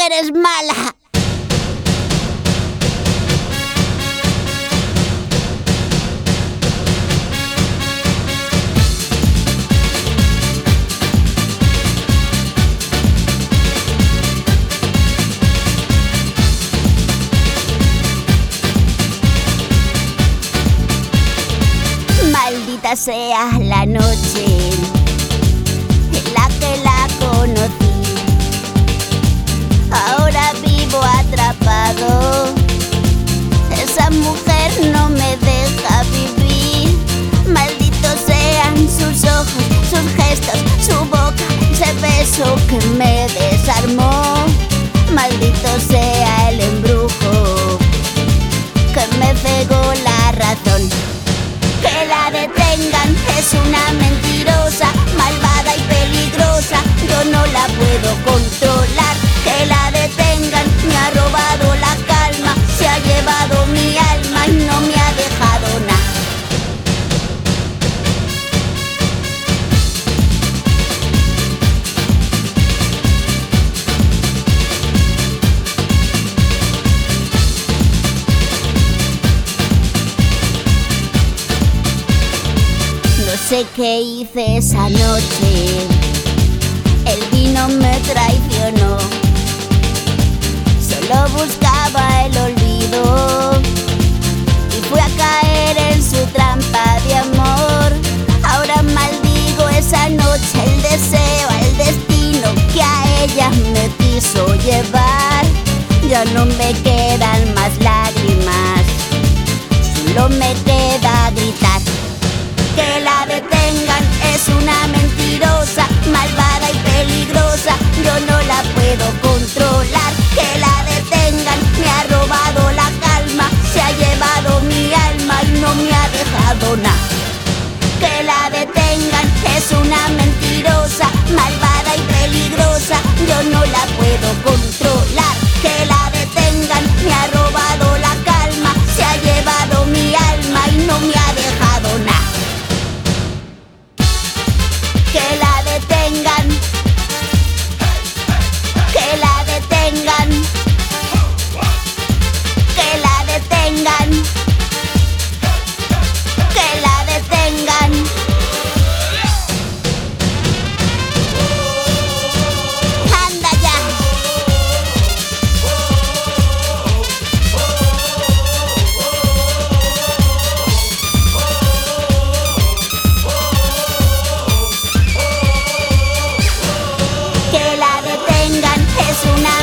que eres mala. Maldita sea la noche en la que la conocí. Ahora vivo atrapado. Esa mujer no me deja vivir. Malditos sean sus ojos, sus gestos, su boca, ese beso que me desarmó. Maldito sea el embrujo que me cegó la razón. Que la detengan, es una mentirosa, malvada y peligrosa. Yo no la puedo controlar. Que la detengan, me ha robado la calma. Se ha llevado mi alma y no me ha dejado nada. No sé qué hice esa noche, el vino me traicionó. Solo buscaba el olvido y fui a caer en su trampa de amor. Ahora maldigo esa noche, el deseo, el destino que a ella me quiso llevar. Ya no me quedan más lágrimas, solo me queda gritar. Que la detengan, es una mentirosa, malvada y peligrosa. Yo no la puedo controlar. Que la detengan, me ha robado la calma. Se ha llevado mi alma y no me ha dejado nada. Que la detengan, es una mentirosa, malvada y peligrosa. Yo no la puedo controlar. Que la detengan, me ha robado la calma. Se ha llevado mi alma y no me ha dejado nada. Que la detengan, que la detengan, que la detengan, que la detengan. ¡Anda ya! Que la detengan, es una